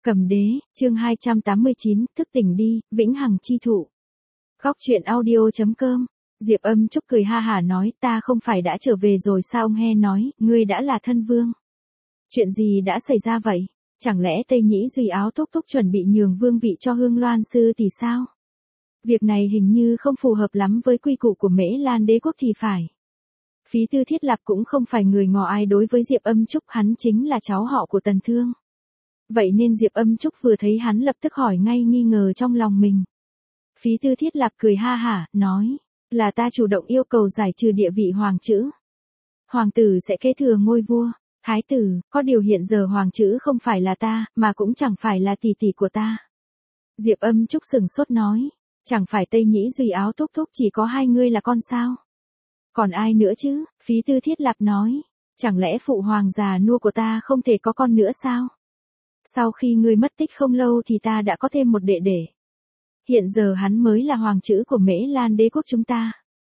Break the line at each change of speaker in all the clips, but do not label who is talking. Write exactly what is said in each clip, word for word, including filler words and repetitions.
Cầm đế, chương hai trăm tám mươi chín, thức tỉnh đi, vĩnh hằng chi thụ. Góc truyện audio chấm com. Diệp Âm Trúc cười ha hả nói, ta không phải đã trở về rồi sao? Ông He nói, ngươi đã là thân vương. Chuyện gì đã xảy ra vậy? Chẳng lẽ Tây Nhĩ Duy Áo thúc thúc chuẩn bị nhường vương vị cho Hương Loan sư tỷ sao? Việc này hình như không phù hợp lắm với quy củ của Mễ Lan đế quốc thì phải. Phí Tư Thiết Lạp cũng không phải người ngỏ ai đối với Diệp Âm Trúc, hắn chính là cháu họ của Tần Thương. Vậy nên Diệp Âm Trúc vừa thấy hắn lập tức hỏi ngay nghi ngờ trong lòng mình. Phí Tư Thiết Lạp cười ha hả, nói, là ta chủ động yêu cầu giải trừ địa vị hoàng chữ. Hoàng tử sẽ kế thừa ngôi vua. Thái tử, có điều hiện giờ hoàng chữ không phải là ta, mà cũng chẳng phải là tỷ tỷ của ta. Diệp Âm Trúc sừng sốt nói, chẳng phải Tây Nhĩ Duy Áo thúc thúc chỉ có hai ngươi là con sao? Còn ai nữa chứ? Phí Tư Thiết Lạp nói, chẳng lẽ phụ hoàng già nua của ta không thể có con nữa sao? Sau khi ngươi mất tích không lâu thì ta đã có thêm một đệ đệ. Hiện giờ hắn mới là hoàng chữ của Mễ Lan đế quốc chúng ta.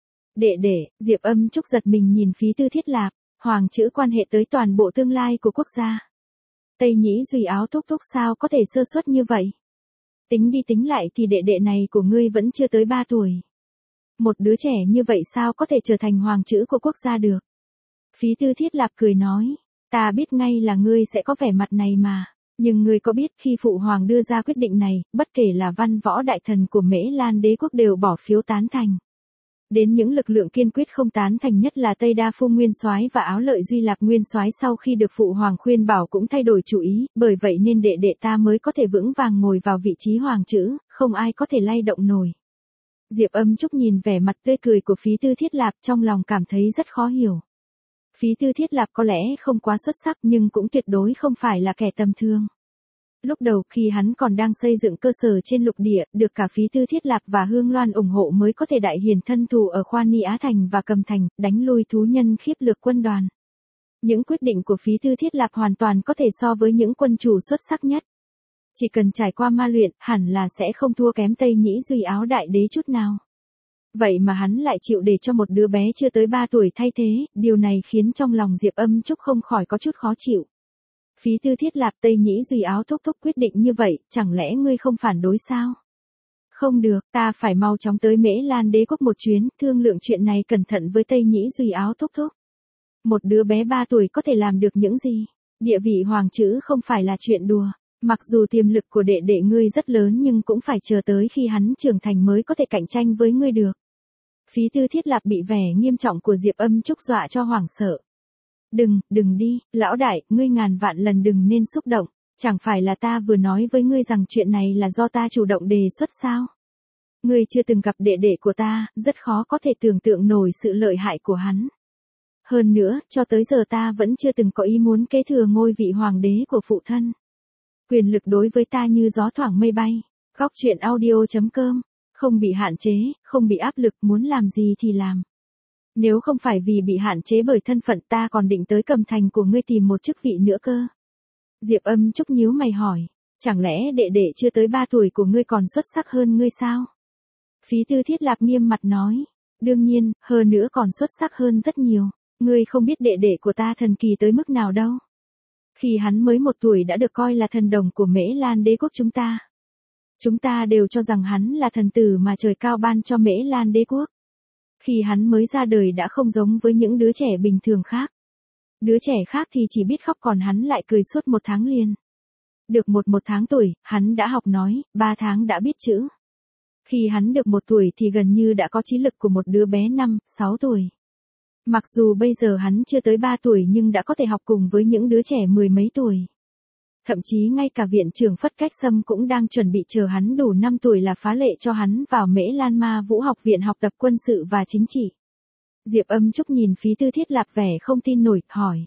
Đệ đệ, Diệp Âm Trúc giật mình nhìn Phí Tư Thiết Lạp, hoàng chữ quan hệ tới toàn bộ tương lai của quốc gia. Tây Nhĩ Duy Áo thúc thúc sao có thể sơ suất như vậy? Tính đi tính lại thì đệ đệ này của ngươi vẫn chưa tới ba tuổi. Một đứa trẻ như vậy sao có thể trở thành hoàng chữ của quốc gia được? Phí Tư Thiết Lạp cười nói, ta biết ngay là ngươi sẽ có vẻ mặt này mà. Nhưng ngươi có biết khi phụ hoàng đưa ra quyết định này, bất kể là văn võ đại thần của Mễ Lan đế quốc đều bỏ phiếu tán thành. Đến những lực lượng kiên quyết không tán thành nhất là Tây Đa Phu Nguyên Soái và Áo Lợi Duy Lạp Nguyên Soái sau khi được phụ hoàng khuyên bảo cũng thay đổi chủ ý, bởi vậy nên đệ đệ ta mới có thể vững vàng ngồi vào vị trí hoàng chữ, không ai có thể lay động nổi. Diệp Âm Trúc nhìn vẻ mặt tươi cười của Phí Tư Thiết Lạp trong lòng cảm thấy rất khó hiểu. Phí Tư Thiết Lạp có lẽ không quá xuất sắc nhưng cũng tuyệt đối không phải là kẻ tầm thường. Lúc đầu khi hắn còn đang xây dựng cơ sở trên lục địa, được cả Phí Tư Thiết Lạp và Hương Loan ủng hộ mới có thể đại hiển thân thù ở Khoa Ni Á Thành và Cầm Thành, đánh lui thú nhân khiếp lược quân đoàn. Những quyết định của Phí Tư Thiết Lạp hoàn toàn có thể so với những quân chủ xuất sắc nhất. Chỉ cần trải qua ma luyện, hẳn là sẽ không thua kém Tây Nhĩ Duy Áo đại đế chút nào. Vậy mà hắn lại chịu để cho một đứa bé chưa tới ba tuổi thay thế, điều này khiến trong lòng Diệp Âm Trúc không khỏi có chút khó chịu. Phí Tư Thiết Lạp, Tây Nhĩ Duy Áo thúc thúc quyết định như vậy, chẳng lẽ ngươi không phản đối sao? Không được, ta phải mau chóng tới Mễ Lan đế quốc một chuyến, thương lượng chuyện này cẩn thận với Tây Nhĩ Duy Áo thúc thúc. Một đứa bé ba tuổi có thể làm được những gì? Địa vị hoàng chữ không phải là chuyện đùa. Mặc dù tiềm lực của đệ đệ ngươi rất lớn nhưng cũng phải chờ tới khi hắn trưởng thành mới có thể cạnh tranh với ngươi được. Phí Tư Thiết Lạp bị vẻ nghiêm trọng của Diệp Âm Trúc dọa cho hoảng sợ. Đừng, đừng đi, lão đại, ngươi ngàn vạn lần đừng nên xúc động. Chẳng phải là ta vừa nói với ngươi rằng chuyện này là do ta chủ động đề xuất sao? Ngươi chưa từng gặp đệ đệ của ta, rất khó có thể tưởng tượng nổi sự lợi hại của hắn. Hơn nữa, cho tới giờ ta vẫn chưa từng có ý muốn kế thừa ngôi vị hoàng đế của phụ thân. Quyền lực đối với ta như gió thoảng mây bay. Góc truyện audio chấm com. Không bị hạn chế, không bị áp lực, muốn làm gì thì làm. Nếu không phải vì bị hạn chế bởi thân phận ta còn định tới Cầm Thành của ngươi tìm một chức vị nữa cơ. Diệp Âm Trúc nhíu mày hỏi, chẳng lẽ đệ đệ chưa tới ba tuổi của ngươi còn xuất sắc hơn ngươi sao? Phí Tư Thiết Lạp nghiêm mặt nói, đương nhiên, hơn nữa còn xuất sắc hơn rất nhiều. Ngươi không biết đệ đệ của ta thần kỳ tới mức nào đâu. Khi hắn mới một tuổi đã được coi là thần đồng của Mễ Lan đế quốc chúng ta. Chúng ta đều cho rằng hắn là thần tử mà trời cao ban cho Mễ Lan đế quốc. Khi hắn mới ra đời đã không giống với những đứa trẻ bình thường khác. Đứa trẻ khác thì chỉ biết khóc còn hắn lại cười suốt một tháng liền. Được một một tháng tuổi, hắn đã học nói, ba tháng đã biết chữ. Khi hắn được một tuổi thì gần như đã có trí lực của một đứa bé năm, sáu tuổi. Mặc dù bây giờ hắn chưa tới ba tuổi nhưng đã có thể học cùng với những đứa trẻ mười mấy tuổi. Thậm chí ngay cả viện trưởng Phất Cách Sâm cũng đang chuẩn bị chờ hắn đủ năm tuổi là phá lệ cho hắn vào Mễ Lan Ma Vũ học viện học tập quân sự và chính trị. Diệp Âm Trúc nhìn Phí Tư Thiết Lạp vẻ không tin nổi, hỏi.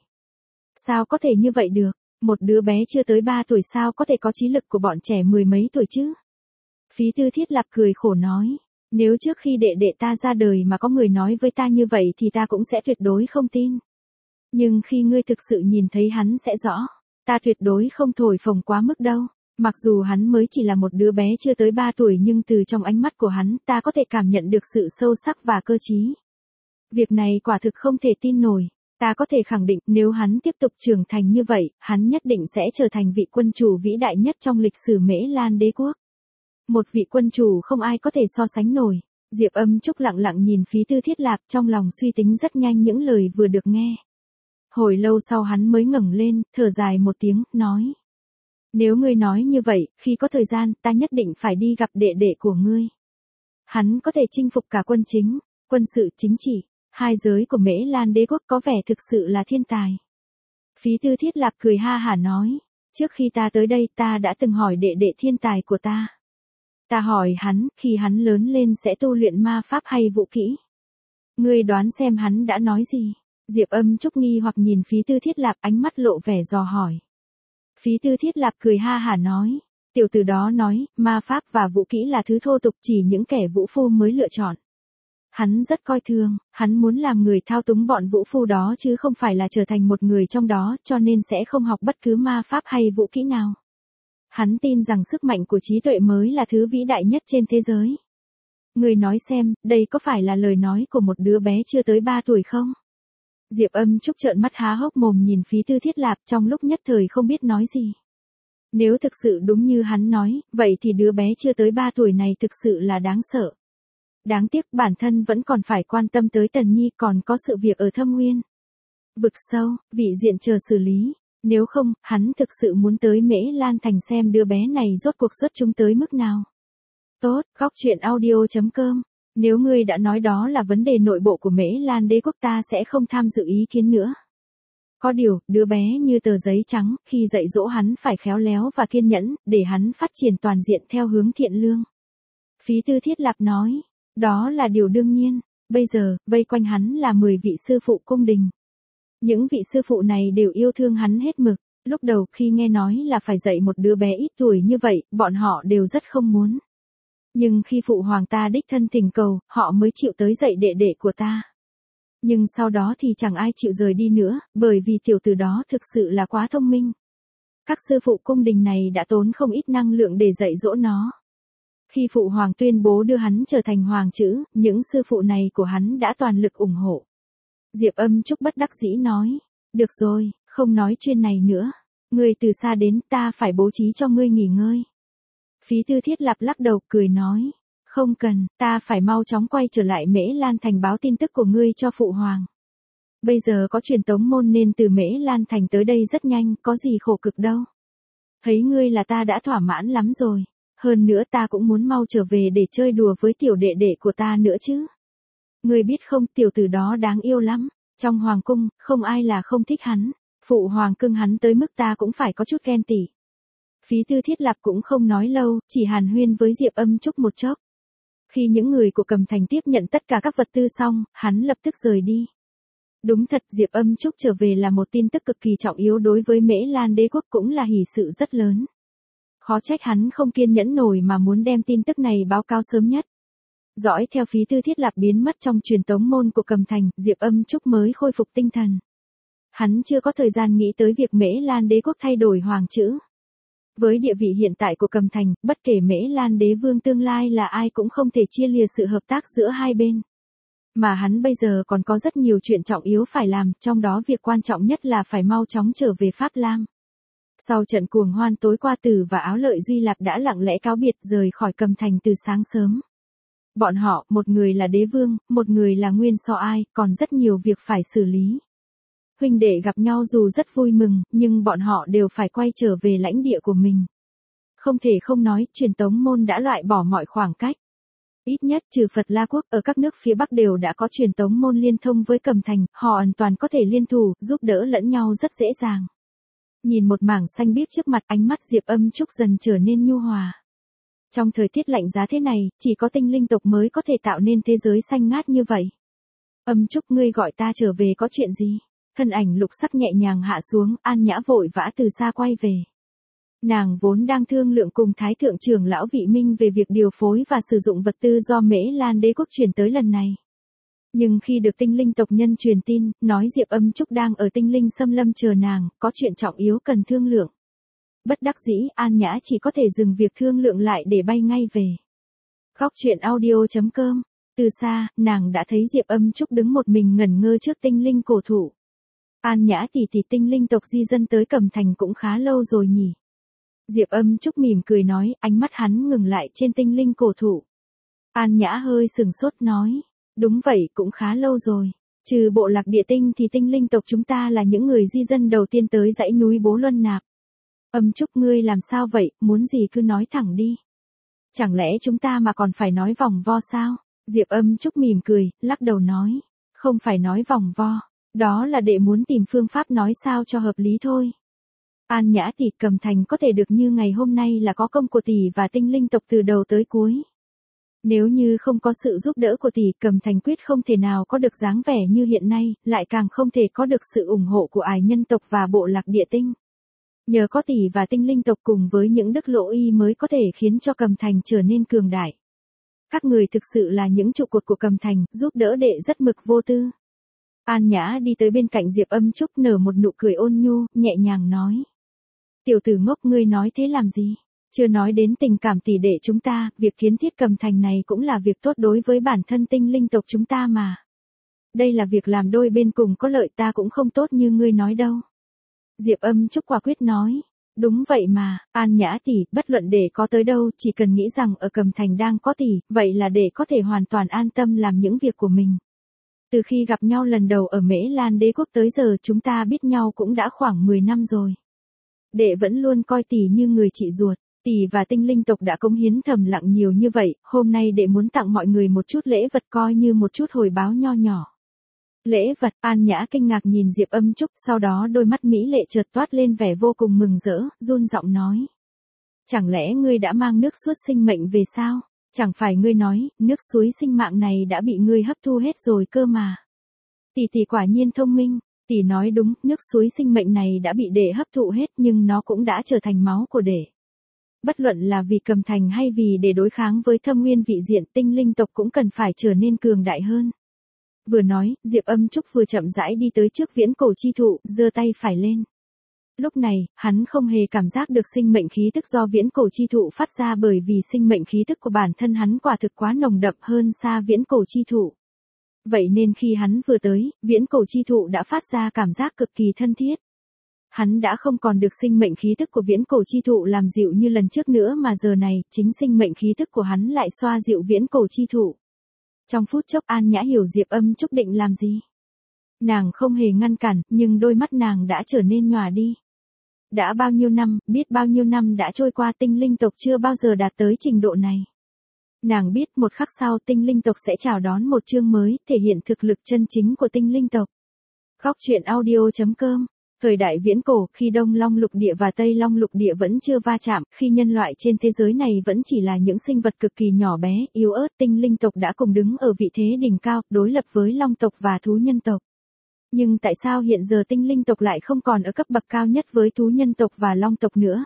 Sao có thể như vậy được? Một đứa bé chưa tới ba tuổi sao có thể có trí lực của bọn trẻ mười mấy tuổi chứ? Phí Tư Thiết Lạp cười khổ nói. Nếu trước khi đệ đệ ta ra đời mà có người nói với ta như vậy thì ta cũng sẽ tuyệt đối không tin. Nhưng khi ngươi thực sự nhìn thấy hắn sẽ rõ. Ta tuyệt đối không thổi phồng quá mức đâu. Mặc dù hắn mới chỉ là một đứa bé chưa tới ba tuổi nhưng từ trong ánh mắt của hắn ta có thể cảm nhận được sự sâu sắc và cơ trí. Việc này quả thực không thể tin nổi. Ta có thể khẳng định nếu hắn tiếp tục trưởng thành như vậy, hắn nhất định sẽ trở thành vị quân chủ vĩ đại nhất trong lịch sử Mễ Lan đế quốc. Một vị quân chủ không ai có thể so sánh nổi. Diệp Âm Trúc lặng lặng nhìn Phí Tư Thiết Lạp, trong lòng suy tính rất nhanh những lời vừa được nghe. Hồi lâu sau hắn mới ngẩng lên, thở dài một tiếng, nói. Nếu ngươi nói như vậy, khi có thời gian, ta nhất định phải đi gặp đệ đệ của ngươi. Hắn có thể chinh phục cả quân chính, quân sự, chính trị, hai giới của Mễ Lan đế quốc, có vẻ thực sự là thiên tài. Phí Tư Thiết Lạp cười ha hả nói, trước khi ta tới đây ta đã từng hỏi đệ đệ thiên tài của ta. Ta hỏi hắn, khi hắn lớn lên sẽ tu luyện ma pháp hay vũ kỹ. Ngươi đoán xem hắn đã nói gì? Diệp Âm Trúc nghi hoặc nhìn Phí Tư Thiết Lạp, ánh mắt lộ vẻ dò hỏi. Phí Tư Thiết Lạp cười ha hả nói, tiểu tử đó nói, ma pháp và vũ kỹ là thứ thô tục chỉ những kẻ vũ phu mới lựa chọn. Hắn rất coi thường, hắn muốn làm người thao túng bọn vũ phu đó chứ không phải là trở thành một người trong đó, cho nên sẽ không học bất cứ ma pháp hay vũ kỹ nào. Hắn tin rằng sức mạnh của trí tuệ mới là thứ vĩ đại nhất trên thế giới. Người nói xem, đây có phải là lời nói của một đứa bé chưa tới ba tuổi không? Diệp Âm Trúc trợn mắt há hốc mồm nhìn Phí Tư Thiết Lạp, trong lúc nhất thời không biết nói gì. Nếu thực sự đúng như hắn nói, vậy thì đứa bé chưa tới ba tuổi này thực sự là đáng sợ. Đáng tiếc bản thân vẫn còn phải quan tâm tới Tần Nhi, còn có sự việc ở Thâm Nguyên. Vực sâu, vị diện chờ xử lý. Nếu không, hắn thực sự muốn tới Mễ Lan Thành xem đứa bé này rốt cuộc xuất chúng tới mức nào. Tốt, góc truyện audio chấm com. Nếu ngươi đã nói đó là vấn đề nội bộ của Mễ Lan đế quốc, ta sẽ không tham dự ý kiến nữa. Có điều, đứa bé như tờ giấy trắng, khi dạy dỗ hắn phải khéo léo và kiên nhẫn, để hắn phát triển toàn diện theo hướng thiện lương. Phí Tư Thiết Lạp nói, đó là điều đương nhiên. Bây giờ, vây quanh hắn là mười vị sư phụ cung đình. Những vị sư phụ này đều yêu thương hắn hết mực. Lúc đầu khi nghe nói là phải dạy một đứa bé ít tuổi như vậy, bọn họ đều rất không muốn. Nhưng khi phụ hoàng ta đích thân thỉnh cầu, họ mới chịu tới dạy đệ đệ của ta. Nhưng sau đó thì chẳng ai chịu rời đi nữa, bởi vì tiểu tử đó thực sự là quá thông minh. Các sư phụ cung đình này đã tốn không ít năng lượng để dạy dỗ nó. Khi phụ hoàng tuyên bố đưa hắn trở thành hoàng chữ, những sư phụ này của hắn đã toàn lực ủng hộ. Diệp Âm Trúc bất đắc dĩ nói, được rồi, không nói chuyện này nữa. Ngươi từ xa đến, ta phải bố trí cho ngươi nghỉ ngơi. Phí Tư Thiết Lạp lắc đầu cười nói, không cần, ta phải mau chóng quay trở lại Mễ Lan Thành báo tin tức của ngươi cho phụ hoàng. Bây giờ có truyền tống môn nên từ Mễ Lan Thành tới đây rất nhanh, có gì khổ cực đâu. Thấy ngươi là ta đã thỏa mãn lắm rồi. Hơn nữa ta cũng muốn mau trở về để chơi đùa với tiểu đệ đệ của ta nữa chứ. Ngươi biết không, tiểu tử đó đáng yêu lắm. Trong hoàng cung, không ai là không thích hắn. Phụ hoàng cưng hắn tới mức ta cũng phải có chút ghen tị. Phí Tư Thiết Lạp cũng không nói lâu, chỉ hàn huyên với Diệp Âm Trúc một chốc. Khi những người của Cầm Thành tiếp nhận tất cả các vật tư xong, hắn lập tức rời đi. Đúng thật, Diệp Âm Trúc trở về là một tin tức cực kỳ trọng yếu đối với Mễ Lan đế quốc, cũng là hỷ sự rất lớn. Khó trách hắn không kiên nhẫn nổi mà muốn đem tin tức này báo cáo sớm nhất. Dõi theo Phí Tư Thiết Lạp biến mất trong truyền tống môn của Cầm Thành, Diệp Âm Trúc mới khôi phục tinh thần. Hắn chưa có thời gian nghĩ tới việc Mễ Lan đế quốc thay đổi hoàng chữ. Với địa vị hiện tại của Cầm Thành, bất kể Mễ Lan đế vương tương lai là ai cũng không thể chia lìa sự hợp tác giữa hai bên. Mà hắn bây giờ còn có rất nhiều chuyện trọng yếu phải làm, trong đó việc quan trọng nhất là phải mau chóng trở về Pháp Lam. Sau trận cuồng hoan tối qua, Tử và Áo Lợi Duy Lạp đã lặng lẽ cáo biệt rời khỏi Cầm Thành từ sáng sớm. Bọn họ, một người là đế vương, một người là nguyên so ai, còn rất nhiều việc phải xử lý. Huynh đệ gặp nhau dù rất vui mừng, nhưng bọn họ đều phải quay trở về lãnh địa của mình. Không thể không nói, truyền tống môn đã loại bỏ mọi khoảng cách. Ít nhất trừ Phật La Quốc, ở các nước phía Bắc đều đã có truyền tống môn liên thông với Cầm Thành, họ hoàn toàn có thể liên thủ, giúp đỡ lẫn nhau rất dễ dàng. Nhìn một mảng xanh biếc trước mặt, ánh mắt Diệp Âm Trúc dần trở nên nhu hòa. Trong thời tiết lạnh giá thế này, chỉ có tinh linh tộc mới có thể tạo nên thế giới xanh ngát như vậy. Âm Trúc, ngươi gọi ta trở về có chuyện gì? Thân ảnh Lục Sắc nhẹ nhàng hạ xuống, An Nhã vội vã từ xa quay về. Nàng vốn đang thương lượng cùng Thái Thượng trưởng lão Vị Minh về việc điều phối và sử dụng vật tư do Mễ Lan đế quốc chuyển tới lần này. Nhưng khi được tinh linh tộc nhân truyền tin, nói Diệp Âm Trúc đang ở tinh linh xâm lâm chờ nàng, có chuyện trọng yếu cần thương lượng. Bất đắc dĩ, An Nhã chỉ có thể dừng việc thương lượng lại để bay ngay về. Góc truyện audio chấm com. Từ xa, nàng đã thấy Diệp Âm Trúc đứng một mình ngẩn ngơ trước tinh linh cổ thụ. An Nhã tỷ tỷ, tinh linh tộc di dân tới Cẩm Thành cũng khá lâu rồi nhỉ? Diệp Âm Trúc mỉm cười nói, ánh mắt hắn ngừng lại trên tinh linh cổ thụ. An Nhã hơi sừng sốt nói, đúng vậy, cũng khá lâu rồi. Trừ bộ lạc địa tinh thì tinh linh tộc chúng ta là những người di dân đầu tiên tới dãy núi Bố Luân Nạp. Âm Trúc, ngươi làm sao vậy, muốn gì cứ nói thẳng đi. Chẳng lẽ chúng ta mà còn phải nói vòng vo sao? Diệp Âm Trúc mỉm cười, lắc đầu nói, không phải nói vòng vo, đó là để muốn tìm phương pháp nói sao cho hợp lý thôi. An Nhã tỷ, Cẩm Thành có thể được như ngày hôm nay là có công của tỷ và tinh linh tộc từ đầu tới cuối. Nếu như không có sự giúp đỡ của tỷ, Cẩm Thành quyết không thể nào có được dáng vẻ như hiện nay, lại càng không thể có được sự ủng hộ của ải nhân tộc và bộ lạc địa tinh. Nhờ có tỷ và tinh linh tộc cùng với những đức lỗ y mới có thể khiến cho Cẩm Thành trở nên cường đại. Các người thực sự là những trụ cột của Cẩm Thành, giúp đỡ đệ rất mực vô tư. An Nhã đi tới bên cạnh Diệp Âm Trúc, nở một nụ cười ôn nhu, nhẹ nhàng nói. Tiểu tử ngốc, ngươi nói thế làm gì? Chưa nói đến tình cảm tỷ đệ chúng ta, việc kiến thiết Cẩm Thành này cũng là việc tốt đối với bản thân tinh linh tộc chúng ta mà. Đây là việc làm đôi bên cùng có lợi, ta cũng không tốt như ngươi nói đâu. Diệp Âm Trúc quả quyết nói. Đúng vậy mà, An Nhã tỷ, bất luận để có tới đâu, chỉ cần nghĩ rằng ở Cẩm Thành đang có tỷ, vậy là để có thể hoàn toàn an tâm làm những việc của mình. Từ khi gặp nhau lần đầu ở Mễ Lan Đế quốc tới giờ chúng ta biết nhau cũng đã khoảng mười năm rồi. Đệ vẫn luôn coi tỷ như người chị ruột. Tỷ và tinh linh tộc đã cống hiến thầm lặng nhiều như vậy, hôm nay đệ muốn tặng mọi người một chút lễ vật coi như một chút hồi báo nho nhỏ. Lễ vật? An Nhã kinh ngạc nhìn Diệp Âm Trúc, sau đó đôi mắt mỹ lệ chợt toát lên vẻ vô cùng mừng rỡ, run giọng nói. Chẳng lẽ ngươi đã mang nước suối sinh mệnh về sao? Chẳng phải ngươi nói, nước suối sinh mạng này đã bị ngươi hấp thu hết rồi cơ mà. Tỷ tỷ quả nhiên thông minh, tỷ nói đúng, nước suối sinh mệnh này đã bị đệ hấp thụ hết nhưng nó cũng đã trở thành máu của đệ. Bất luận là vì Cẩm Thành hay vì để đối kháng với thâm nguyên vị diện, tinh linh tộc cũng cần phải trở nên cường đại hơn. Vừa nói, Diệp Âm Trúc vừa chậm rãi đi tới trước viễn cổ chi thụ, giơ tay phải lên. Lúc này, hắn không hề cảm giác được sinh mệnh khí tức do viễn cổ chi thụ phát ra bởi vì sinh mệnh khí tức của bản thân hắn quả thực quá nồng đậm hơn xa viễn cổ chi thụ. Vậy nên khi hắn vừa tới, viễn cổ chi thụ đã phát ra cảm giác cực kỳ thân thiết. Hắn đã không còn được sinh mệnh khí tức của viễn cổ chi thụ làm dịu như lần trước nữa mà giờ này, chính sinh mệnh khí tức của hắn lại xoa dịu viễn cổ chi thụ. Trong phút chốc An Nhã hiểu Diệp Âm Trúc định làm gì. Nàng không hề ngăn cản, nhưng đôi mắt nàng đã trở nên nhòa đi. Đã bao nhiêu năm, biết bao nhiêu năm đã trôi qua, tinh linh tộc chưa bao giờ đạt tới trình độ này. Nàng biết một khắc sau tinh linh tộc sẽ chào đón một chương mới, thể hiện thực lực chân chính của tinh linh tộc. Góc truyện audio chấm com. Thời đại viễn cổ, khi Đông Long lục địa và Tây Long lục địa vẫn chưa va chạm, khi nhân loại trên thế giới này vẫn chỉ là những sinh vật cực kỳ nhỏ bé, yếu ớt, tinh linh tộc đã cùng đứng ở vị thế đỉnh cao, đối lập với long tộc và thú nhân tộc. Nhưng tại sao hiện giờ tinh linh tộc lại không còn ở cấp bậc cao nhất với thú nhân tộc và long tộc nữa?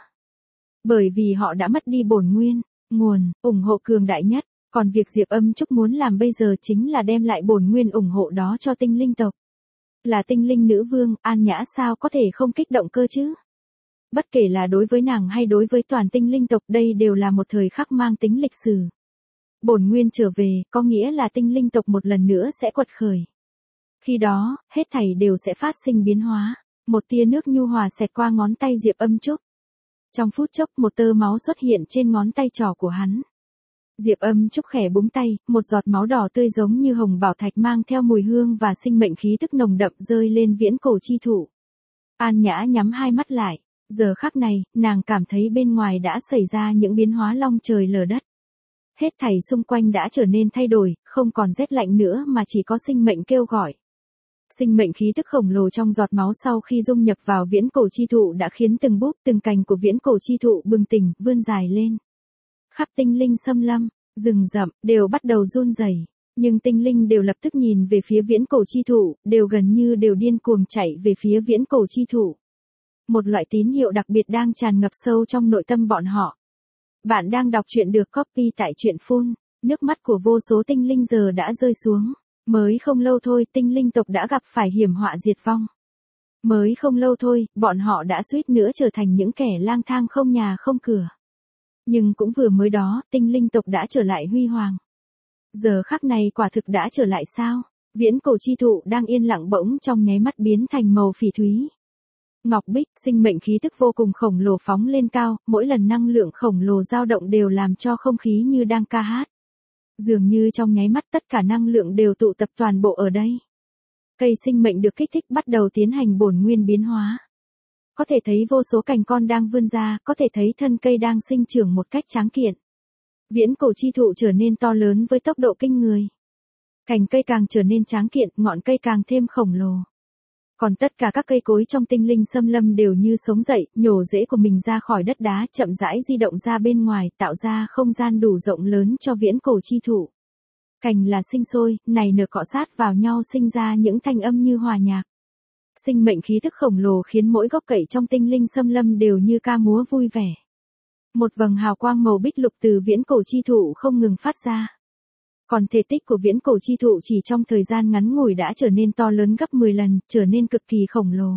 Bởi vì họ đã mất đi bổn nguyên, nguồn, ủng hộ cường đại nhất, còn việc Diệp Âm Trúc muốn làm bây giờ chính là đem lại bổn nguyên ủng hộ đó cho tinh linh tộc. Là tinh linh nữ vương, An Nhã sao có thể không kích động cơ chứ? Bất kể là đối với nàng hay đối với toàn tinh linh tộc, đây đều là một thời khắc mang tính lịch sử. Bổn nguyên trở về, có nghĩa là tinh linh tộc một lần nữa sẽ quật khởi. Khi đó, hết thảy đều sẽ phát sinh biến hóa. Một tia nước nhu hòa xẹt qua ngón tay Diệp Âm Trúc. Trong phút chốc, một tơ máu xuất hiện trên ngón tay trỏ của hắn. Diệp Âm Trúc khẽ búng tay, một giọt máu đỏ tươi giống như hồng bảo thạch mang theo mùi hương và sinh mệnh khí tức nồng đậm rơi lên viễn cổ chi thụ. An Nhã nhắm hai mắt lại, giờ khắc này, nàng cảm thấy bên ngoài đã xảy ra những biến hóa long trời lở đất. Hết thảy xung quanh đã trở nên thay đổi, không còn rét lạnh nữa mà chỉ có sinh mệnh kêu gọi. Sinh mệnh khí tức khổng lồ trong giọt máu sau khi dung nhập vào viễn cổ chi thụ đã khiến từng búp từng cành của viễn cổ chi thụ bừng tỉnh, vươn dài lên. Khắp tinh linh xâm lâm, rừng rậm, đều bắt đầu run rẩy, nhưng tinh linh đều lập tức nhìn về phía viễn cổ chi thụ, đều gần như đều điên cuồng chạy về phía viễn cổ chi thụ. Một loại tín hiệu đặc biệt đang tràn ngập sâu trong nội tâm bọn họ. Bạn đang đọc truyện được copy tại truyện phun, nước mắt của vô số tinh linh giờ đã rơi xuống. Mới không lâu thôi, tinh linh tộc đã gặp phải hiểm họa diệt vong. Mới không lâu thôi, bọn họ đã suýt nữa trở thành những kẻ lang thang không nhà không cửa. Nhưng cũng vừa mới đó, tinh linh tộc đã trở lại huy hoàng. Giờ khắc này quả thực đã trở lại sao? Viễn cổ chi thụ đang yên lặng bỗng trong nháy mắt biến thành màu phỉ thúy. Ngọc bích, sinh mệnh khí tức vô cùng khổng lồ phóng lên cao, mỗi lần năng lượng khổng lồ dao động đều làm cho không khí như đang ca hát. Dường như trong nháy mắt tất cả năng lượng đều tụ tập toàn bộ ở đây. Cây sinh mệnh được kích thích bắt đầu tiến hành bổn nguyên biến hóa. Có thể thấy vô số cành con đang vươn ra, có thể thấy thân cây đang sinh trưởng một cách tráng kiện. Viễn cổ chi thụ trở nên to lớn với tốc độ kinh người. Cành cây càng trở nên tráng kiện, ngọn cây càng thêm khổng lồ. Còn tất cả các cây cối trong tinh linh xâm lâm đều như sống dậy, nhổ rễ của mình ra khỏi đất đá, chậm rãi di động ra bên ngoài, tạo ra không gian đủ rộng lớn cho viễn cổ chi thụ. Cành là sinh sôi, nảy nở cọ sát vào nhau sinh ra những thanh âm như hòa nhạc. Sinh mệnh khí thức khổng lồ khiến mỗi gốc cậy trong tinh linh xâm lâm đều như ca múa vui vẻ. Một vầng hào quang màu bích lục từ viễn cổ chi thụ không ngừng phát ra. Còn thể tích của viễn cổ chi thụ chỉ trong thời gian ngắn ngủi đã trở nên to lớn gấp mười lần, trở nên cực kỳ khổng lồ.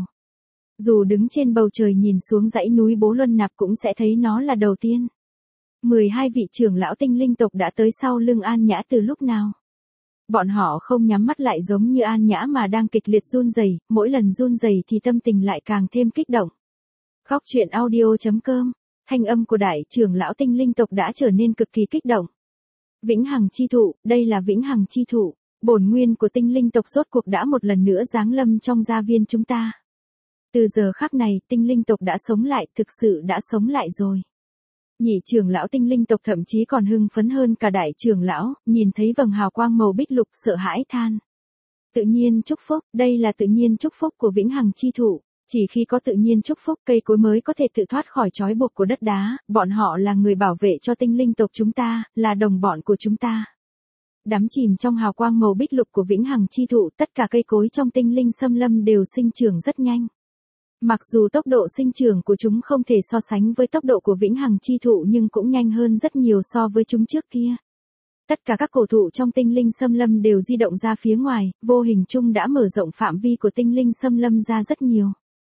Dù đứng trên bầu trời nhìn xuống dãy núi Bố Luân Nạp cũng sẽ thấy nó là đầu tiên. mười hai vị trưởng lão tinh linh tộc đã tới sau lưng An Nhã từ lúc nào? Bọn họ không nhắm mắt lại giống như An Nhã mà đang kịch liệt run rẩy, mỗi lần run rẩy thì tâm tình lại càng thêm kích động. Khóc chuyện audio chấm com, thanh âm của đại trưởng lão tinh linh tộc đã trở nên cực kỳ kích động. Vĩnh hằng chi thụ, đây là vĩnh hằng chi thụ, bổn nguyên của tinh linh tộc rốt cuộc đã một lần nữa giáng lâm trong gia viên chúng ta. Từ giờ khắc này, tinh linh tộc đã sống lại, thực sự đã sống lại rồi. Nhị trưởng lão tinh linh tộc thậm chí còn hưng phấn hơn cả đại trưởng lão, nhìn thấy vầng hào quang màu bích lục sợ hãi than. Tự nhiên chúc phúc, đây là tự nhiên chúc phúc của vĩnh hằng chi thụ. Chỉ khi có tự nhiên chúc phúc cây cối mới có thể tự thoát khỏi trói buộc của đất đá, bọn họ là người bảo vệ cho tinh linh tộc chúng ta, là đồng bọn của chúng ta. Đắm chìm trong hào quang màu bích lục của vĩnh hằng chi thụ, tất cả cây cối trong tinh linh xâm lâm đều sinh trưởng rất nhanh. Mặc dù tốc độ sinh trưởng của chúng không thể so sánh với tốc độ của vĩnh hằng chi thụ nhưng cũng nhanh hơn rất nhiều so với chúng trước kia. Tất cả các cổ thụ trong tinh linh xâm lâm đều di động ra phía ngoài, vô hình chung đã mở rộng phạm vi của tinh linh xâm lâm ra rất nhiều.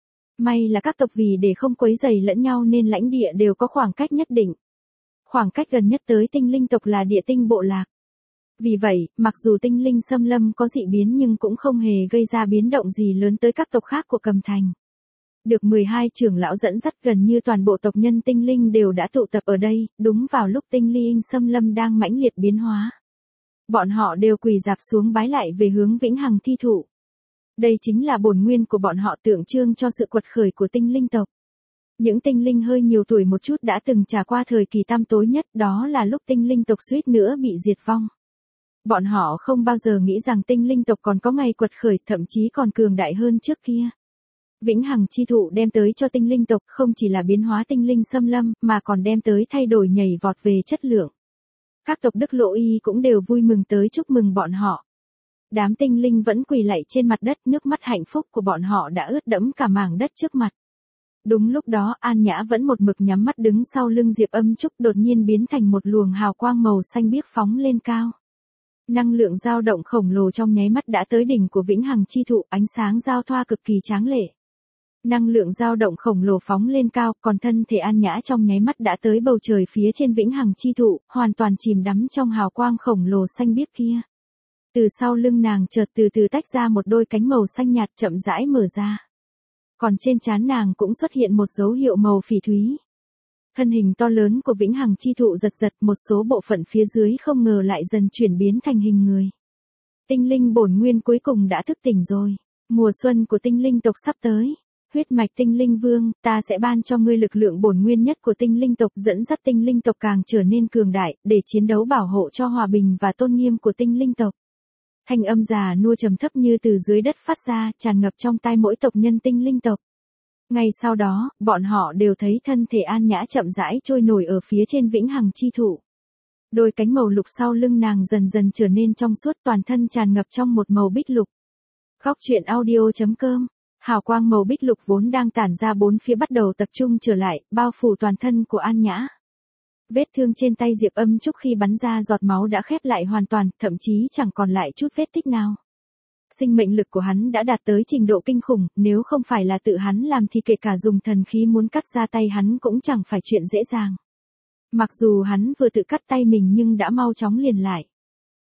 May là các tộc vì để không quấy rầy lẫn nhau nên lãnh địa đều có khoảng cách nhất định. Khoảng cách gần nhất tới tinh linh tộc là địa tinh bộ lạc. Vì vậy, mặc dù tinh linh xâm lâm có dị biến nhưng cũng không hề gây ra biến động gì lớn tới các tộc khác của Cầm Thành. Được mười hai trưởng lão dẫn dắt, gần như toàn bộ tộc nhân tinh linh đều đã tụ tập ở đây, đúng vào lúc tinh linh xâm lâm đang mãnh liệt biến hóa. Bọn họ đều quỳ rạp xuống bái lại về hướng vĩnh hằng thi thụ. Đây chính là bổn nguyên của bọn họ, tượng trưng cho sự quật khởi của tinh linh tộc. Những tinh linh hơi nhiều tuổi một chút đã từng trải qua thời kỳ tăm tối nhất, đó là lúc tinh linh tộc suýt nữa bị diệt vong. Bọn họ không bao giờ nghĩ rằng tinh linh tộc còn có ngày quật khởi, thậm chí còn cường đại hơn trước kia. Vĩnh hằng chi thụ đem tới cho tinh linh tộc không chỉ là biến hóa tinh linh xâm lâm, mà còn đem tới thay đổi nhảy vọt về chất lượng. Các tộc Đức Lộ Y cũng đều vui mừng tới chúc mừng bọn họ. Đám tinh linh vẫn quỳ lạy trên mặt đất, nước mắt hạnh phúc của bọn họ đã ướt đẫm cả mảng đất trước mặt. Đúng lúc đó, An Nhã vẫn một mực nhắm mắt đứng sau lưng Diệp Âm Trúc, đột nhiên biến thành một luồng hào quang màu xanh biếc phóng lên cao. Năng lượng dao động khổng lồ trong nháy mắt đã tới đỉnh của vĩnh hằng chi thụ, ánh sáng giao thoa cực kỳ tráng lệ. Năng lượng dao động khổng lồ phóng lên cao, còn thân thể An Nhã trong nháy mắt đã tới bầu trời phía trên vĩnh hằng chi thụ, hoàn toàn chìm đắm trong hào quang khổng lồ xanh biếc kia. Từ sau lưng nàng chợt từ từ tách ra một đôi cánh màu xanh nhạt chậm rãi mở ra. Còn trên trán nàng cũng xuất hiện một dấu hiệu màu phỉ thúy. Thân hình to lớn của vĩnh hằng chi thụ giật giật, một số bộ phận phía dưới không ngờ lại dần chuyển biến thành hình người. Tinh linh bổn nguyên cuối cùng đã thức tỉnh rồi. Mùa xuân của tinh linh tộc sắp tới. Huyết mạch tinh linh vương, ta sẽ ban cho ngươi lực lượng bổn nguyên nhất của tinh linh tộc, dẫn dắt tinh linh tộc càng trở nên cường đại, để chiến đấu bảo hộ cho hòa bình và tôn nghiêm của tinh linh tộc. Thanh âm già nua trầm thấp như từ dưới đất phát ra, tràn ngập trong tai mỗi tộc nhân tinh linh tộc. Ngay sau đó, bọn họ đều thấy thân thể An Nhã chậm rãi trôi nổi ở phía trên vĩnh hằng chi thụ. Đôi cánh màu lục sau lưng nàng dần dần trở nên trong suốt, toàn thân tràn ngập trong một màu bích lục. Khóc chuyện audio chấm com. Hào quang màu bích lục vốn đang tản ra bốn phía bắt đầu tập trung trở lại, bao phủ toàn thân của An Nhã. Vết thương trên tay Diệp Âm Trúc khi bắn ra giọt máu đã khép lại hoàn toàn, thậm chí chẳng còn lại chút vết tích nào. Sinh mệnh lực của hắn đã đạt tới trình độ kinh khủng, nếu không phải là tự hắn làm thì kể cả dùng thần khí muốn cắt ra tay hắn cũng chẳng phải chuyện dễ dàng. Mặc dù hắn vừa tự cắt tay mình nhưng đã mau chóng liền lại.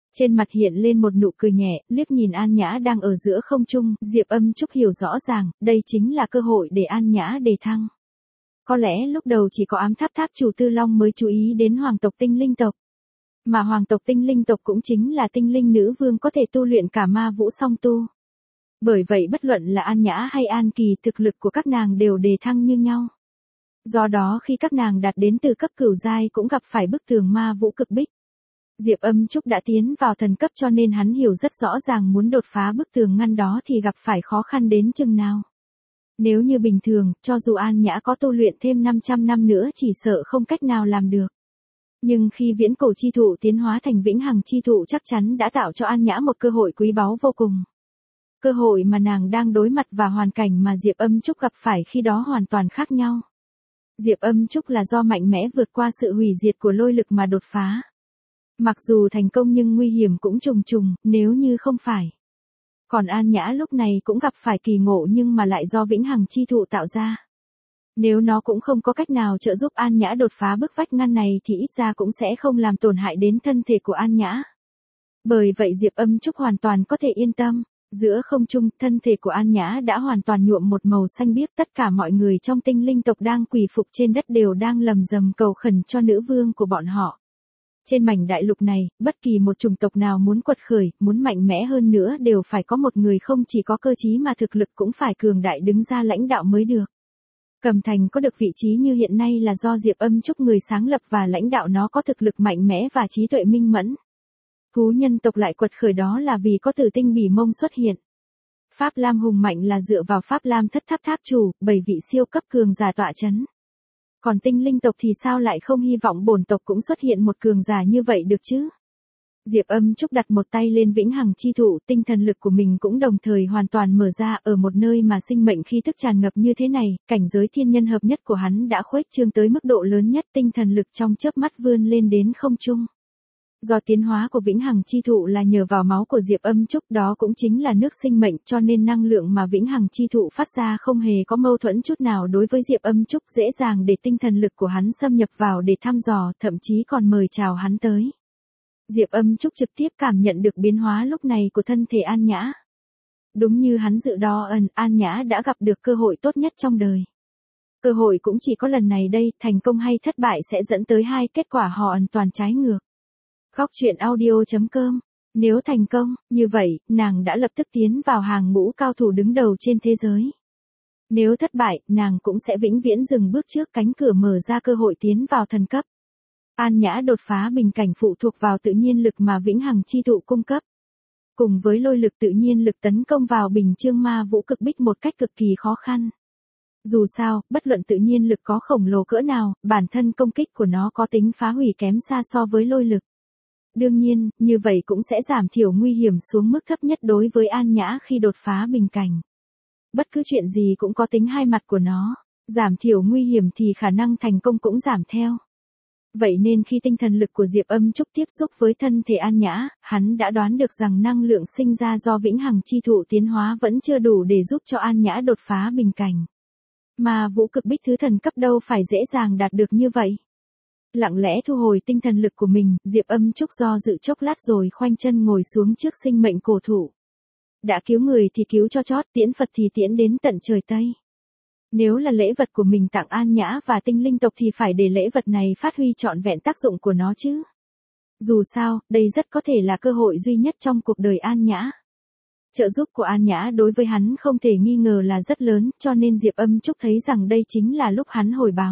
Trên mặt hiện lên một nụ cười nhẹ, liếc nhìn An Nhã đang ở giữa không trung, Diệp Âm Trúc hiểu rõ ràng, đây chính là cơ hội để An Nhã đề thăng. Có lẽ lúc đầu chỉ có ám tháp tháp chủ Tư Long mới chú ý đến hoàng tộc tinh linh tộc. Mà hoàng tộc tinh linh tộc cũng chính là tinh linh nữ vương có thể tu luyện cả ma vũ song tu. Bởi vậy bất luận là An Nhã hay An Kỳ, thực lực của các nàng đều đề thăng như nhau. Do đó khi các nàng đạt đến từ cấp cửu giai cũng gặp phải bức tường ma vũ cực bích. Diệp Âm Trúc đã tiến vào thần cấp cho nên hắn hiểu rất rõ ràng muốn đột phá bức tường ngăn đó thì gặp phải khó khăn đến chừng nào. Nếu như bình thường, cho dù An Nhã có tu luyện thêm năm trăm năm nữa chỉ sợ không cách nào làm được. Nhưng khi viễn cổ chi thụ tiến hóa thành vĩnh hằng chi thụ chắc chắn đã tạo cho An Nhã một cơ hội quý báu vô cùng. Cơ hội mà nàng đang đối mặt và hoàn cảnh mà Diệp Âm Trúc gặp phải khi đó hoàn toàn khác nhau. Diệp Âm Trúc là do mạnh mẽ vượt qua sự hủy diệt của lôi lực mà đột phá. Mặc dù thành công nhưng nguy hiểm cũng trùng trùng, nếu như không phải. Còn An Nhã lúc này cũng gặp phải kỳ ngộ nhưng mà lại do vĩnh hằng chi thụ tạo ra. Nếu nó cũng không có cách nào trợ giúp An Nhã đột phá bức vách ngăn này thì ít ra cũng sẽ không làm tổn hại đến thân thể của An Nhã. Bởi vậy Diệp Âm Trúc hoàn toàn có thể yên tâm. Giữa không trung, thân thể của An Nhã đã hoàn toàn nhuộm một màu xanh biếc, tất cả mọi người trong tinh linh tộc đang quỳ phục trên đất đều đang lầm rầm cầu khẩn cho nữ vương của bọn họ. Trên mảnh đại lục này, bất kỳ một chủng tộc nào muốn quật khởi, muốn mạnh mẽ hơn nữa đều phải có một người không chỉ có cơ trí mà thực lực cũng phải cường đại đứng ra lãnh đạo mới được. Cẩm Thành có được vị trí như hiện nay là do Diệp Âm Trúc người sáng lập và lãnh đạo nó có thực lực mạnh mẽ và trí tuệ minh mẫn. Thú nhân tộc lại quật khởi đó là vì có Tử Tinh Bỉ Mông xuất hiện. Pháp Lam hùng mạnh là dựa vào Pháp Lam thất tháp tháp chủ, bảy vị siêu cấp cường giả tọa chấn. Còn tinh linh tộc thì sao lại không hy vọng bổn tộc cũng xuất hiện một cường giả như vậy được chứ? Diệp Âm Trúc đặt một tay lên vĩnh hằng chi thụ, tinh thần lực của mình cũng đồng thời hoàn toàn mở ra ở một nơi mà sinh mệnh khí tức tràn ngập như thế này, cảnh giới thiên nhân hợp nhất của hắn đã khuếch trương tới mức độ lớn nhất, tinh thần lực trong chớp mắt vươn lên đến không trung. Do tiến hóa của vĩnh hằng chi thụ là nhờ vào máu của Diệp Âm Trúc, đó cũng chính là nước sinh mệnh, cho nên năng lượng mà vĩnh hằng chi thụ phát ra không hề có mâu thuẫn chút nào đối với Diệp Âm Trúc, dễ dàng để tinh thần lực của hắn xâm nhập vào để thăm dò, thậm chí còn mời chào hắn tới. Diệp Âm Trúc trực tiếp cảm nhận được biến hóa lúc này của thân thể An Nhã. Đúng như hắn dự đo ẩn, An Nhã đã gặp được cơ hội tốt nhất trong đời. Cơ hội cũng chỉ có lần này đây, thành công hay thất bại sẽ dẫn tới hai kết quả hoàn toàn trái ngược. Góc truyện audio chấm com. Nếu thành công, như vậy, nàng đã lập tức tiến vào hàng ngũ cao thủ đứng đầu trên thế giới. Nếu thất bại, nàng cũng sẽ vĩnh viễn dừng bước trước cánh cửa mở ra cơ hội tiến vào thần cấp. An Nhã đột phá bình cảnh phụ thuộc vào tự nhiên lực mà vĩnh hằng chi thụ cung cấp. Cùng với lôi lực tự nhiên lực tấn công vào bình chương ma vũ cực bích một cách cực kỳ khó khăn. Dù sao, bất luận tự nhiên lực có khổng lồ cỡ nào, bản thân công kích của nó có tính phá hủy kém xa so với lôi lực. Đương nhiên, như vậy cũng sẽ giảm thiểu nguy hiểm xuống mức thấp nhất đối với An Nhã khi đột phá bình cảnh. Bất cứ chuyện gì cũng có tính hai mặt của nó, giảm thiểu nguy hiểm thì khả năng thành công cũng giảm theo. Vậy nên khi tinh thần lực của Diệp Âm Trúc tiếp xúc với thân thể An Nhã, hắn đã đoán được rằng năng lượng sinh ra do vĩnh hằng chi thụ tiến hóa vẫn chưa đủ để giúp cho An Nhã đột phá bình cảnh. Mà vũ cực bích thứ thần cấp đâu phải dễ dàng đạt được như vậy. Lặng lẽ thu hồi tinh thần lực của mình, Diệp Âm Trúc do dự chốc lát rồi khoanh chân ngồi xuống trước sinh mệnh cổ thụ. Đã cứu người thì cứu cho chót, tiễn Phật thì tiễn đến tận trời Tây. Nếu là lễ vật của mình tặng An Nhã và tinh linh tộc thì phải để lễ vật này phát huy trọn vẹn tác dụng của nó chứ. Dù sao, đây rất có thể là cơ hội duy nhất trong cuộc đời An Nhã. Trợ giúp của An Nhã đối với hắn không thể nghi ngờ là rất lớn, cho nên Diệp Âm Trúc thấy rằng đây chính là lúc hắn hồi báo.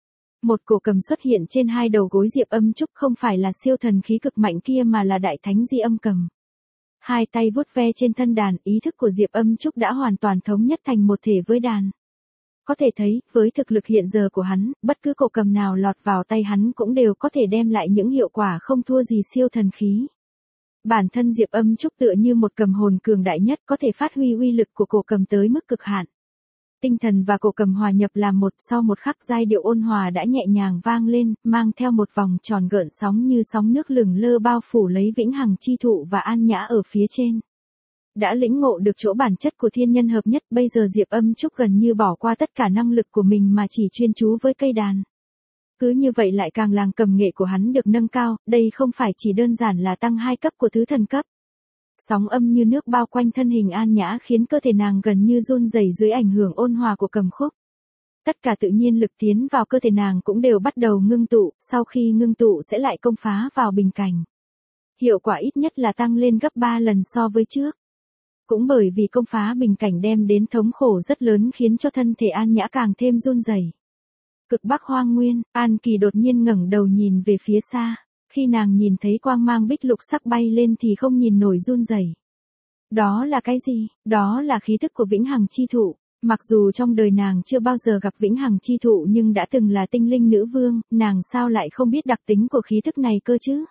Một cổ cầm xuất hiện trên hai đầu gối Diệp Âm Trúc, không phải là siêu thần khí cực mạnh kia mà là đại thánh di âm cầm. Hai tay vuốt ve trên thân đàn, ý thức của Diệp Âm Trúc đã hoàn toàn thống nhất thành một thể với đàn. Có thể thấy, với thực lực hiện giờ của hắn, bất cứ cổ cầm nào lọt vào tay hắn cũng đều có thể đem lại những hiệu quả không thua gì siêu thần khí. Bản thân Diệp Âm Trúc tựa như một cầm hồn cường đại nhất, có thể phát huy uy lực của cổ cầm tới mức cực hạn. Tinh thần và cổ cầm hòa nhập làm một, sau một khắc giai điệu ôn hòa đã nhẹ nhàng vang lên, mang theo một vòng tròn gợn sóng như sóng nước lửng lơ bao phủ lấy vĩnh hằng chi thụ và An Nhã ở phía trên. Đã lĩnh ngộ được chỗ bản chất của thiên nhân hợp nhất, bây giờ Diệp Âm Trúc gần như bỏ qua tất cả năng lực của mình mà chỉ chuyên chú với cây đàn. Cứ như vậy lại càng làm cầm nghệ của hắn được nâng cao, đây không phải chỉ đơn giản là tăng hai cấp của tứ thần cấp. Sóng âm như nước bao quanh thân hình An Nhã khiến cơ thể nàng gần như run rẩy dưới ảnh hưởng ôn hòa của cầm khúc. Tất cả tự nhiên lực tiến vào cơ thể nàng cũng đều bắt đầu ngưng tụ, sau khi ngưng tụ sẽ lại công phá vào bình cảnh. Hiệu quả ít nhất là tăng lên gấp ba lần so với trước. Cũng bởi vì công phá bình cảnh đem đến thống khổ rất lớn khiến cho thân thể An Nhã càng thêm run rẩy. Cực Bắc Hoang Nguyên, An Kỳ đột nhiên ngẩng đầu nhìn về phía xa. Khi nàng nhìn thấy quang mang bích lục sắc bay lên thì không nhìn nổi run rẩy. Đó là cái gì? Đó là khí thức của Vĩnh Hằng Chi Thụ. Mặc dù trong đời nàng chưa bao giờ gặp Vĩnh Hằng Chi Thụ nhưng đã từng là tinh linh nữ vương, nàng sao lại không biết đặc tính của khí thức này cơ chứ?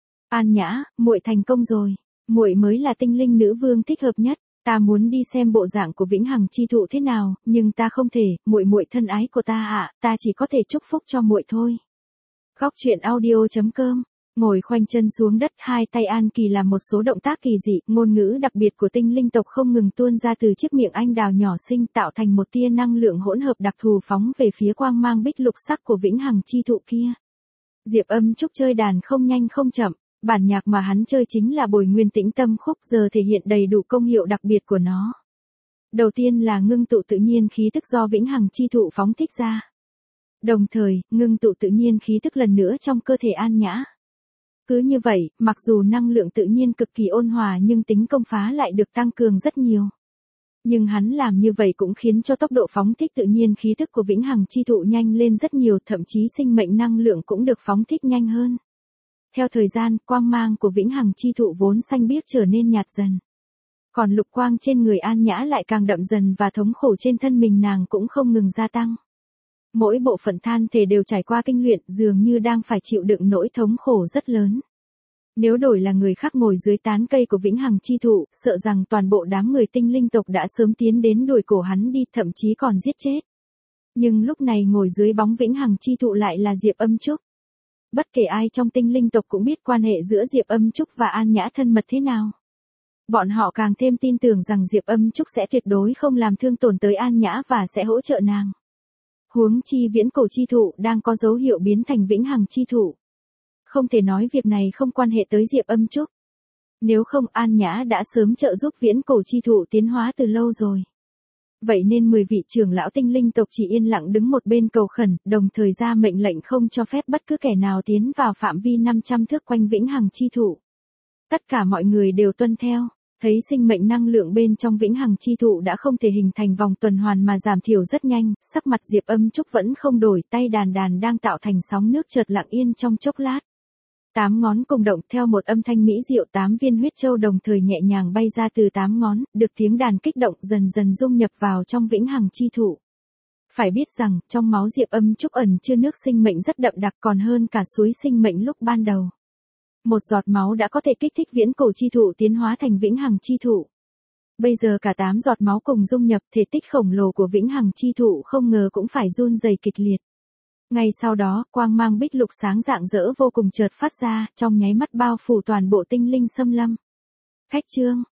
An Nhã, muội thành công rồi, muội mới là tinh linh nữ vương thích hợp nhất. Ta muốn đi xem bộ dạng của Vĩnh Hằng Chi Thụ thế nào, nhưng ta không thể, muội muội thân ái của ta ạ, ta chỉ có thể chúc phúc cho muội thôi. Góc truyện audio chấm com. Ngồi khoanh chân xuống đất, hai tay An Kỳ làm một số động tác kỳ dị, ngôn ngữ đặc biệt của tinh linh tộc không ngừng tuôn ra từ chiếc miệng anh đào nhỏ xinh tạo thành một tia năng lượng hỗn hợp đặc thù phóng về phía quang mang bích lục sắc của Vĩnh Hằng Chi Thụ kia. Diệp Âm Trúc chơi đàn không nhanh không chậm, bản nhạc mà hắn chơi chính là Bồi Nguyên Tĩnh Tâm Khúc giờ thể hiện đầy đủ công hiệu đặc biệt của nó. Đầu tiên là ngưng tụ tự nhiên khí tức do Vĩnh Hằng Chi Thụ phóng thích ra. Đồng thời, ngưng tụ tự nhiên khí tức lần nữa trong cơ thể An Nhã. Cứ như vậy, mặc dù năng lượng tự nhiên cực kỳ ôn hòa nhưng tính công phá lại được tăng cường rất nhiều. Nhưng hắn làm như vậy cũng khiến cho tốc độ phóng thích tự nhiên khí tức của Vĩnh Hằng Chi Thụ nhanh lên rất nhiều, thậm chí sinh mệnh năng lượng cũng được phóng thích nhanh hơn. Theo thời gian, quang mang của Vĩnh Hằng Chi Thụ vốn xanh biếc trở nên nhạt dần. Còn lục quang trên người An Nhã lại càng đậm dần và thống khổ trên thân mình nàng cũng không ngừng gia tăng. Mỗi bộ phận than thể đều trải qua kinh luyện, dường như đang phải chịu đựng nỗi thống khổ rất lớn. Nếu đổi là người khác ngồi dưới tán cây của Vĩnh Hằng Chi Thụ, sợ rằng toàn bộ đám người tinh linh tộc đã sớm tiến đến đuổi cổ hắn đi, thậm chí còn giết chết. Nhưng lúc này ngồi dưới bóng Vĩnh Hằng Chi Thụ lại là Diệp Âm Trúc. Bất kể ai trong tinh linh tộc cũng biết quan hệ giữa Diệp Âm Trúc và An Nhã thân mật thế nào. Bọn họ càng thêm tin tưởng rằng Diệp Âm Trúc sẽ tuyệt đối không làm thương tổn tới An Nhã và sẽ hỗ trợ nàng. Huống chi viễn cổ chi thụ đang có dấu hiệu biến thành Vĩnh Hằng Chi Thụ. Không thể nói việc này không quan hệ tới Diệp Âm Trúc. Nếu không, An Nhã đã sớm trợ giúp viễn cổ chi thụ tiến hóa từ lâu rồi. Vậy nên mười vị trưởng lão tinh linh tộc chỉ yên lặng đứng một bên cầu khẩn, đồng thời ra mệnh lệnh không cho phép bất cứ kẻ nào tiến vào phạm vi năm trăm thước quanh Vĩnh Hằng Chi Thụ. Tất cả mọi người đều tuân theo. Thấy sinh mệnh năng lượng bên trong Vĩnh Hằng Chi Thụ đã không thể hình thành vòng tuần hoàn mà giảm thiểu rất nhanh, sắc mặt Diệp Âm Trúc vẫn không đổi, tay đàn đàn đang tạo thành sóng nước chợt lặng yên trong chốc lát. Tám ngón cùng động theo một âm thanh mỹ diệu, tám viên huyết châu đồng thời nhẹ nhàng bay ra từ tám ngón, được tiếng đàn kích động dần dần dung nhập vào trong Vĩnh Hằng Chi Thụ. Phải biết rằng, trong máu Diệp Âm Trúc ẩn chứa nước sinh mệnh rất đậm đặc, còn hơn cả suối sinh mệnh lúc ban đầu. Một giọt máu đã có thể kích thích viễn cổ chi thụ tiến hóa thành Vĩnh Hằng Chi Thụ. Bây giờ cả tám giọt máu cùng dung nhập, thể tích khổng lồ của Vĩnh Hằng Chi Thụ không ngờ cũng phải run rẩy kịch liệt. Ngay sau đó, quang mang bích lục sáng rạng rỡ vô cùng chợt phát ra, trong nháy mắt bao phủ toàn bộ tinh linh xâm lâm. Khách chương,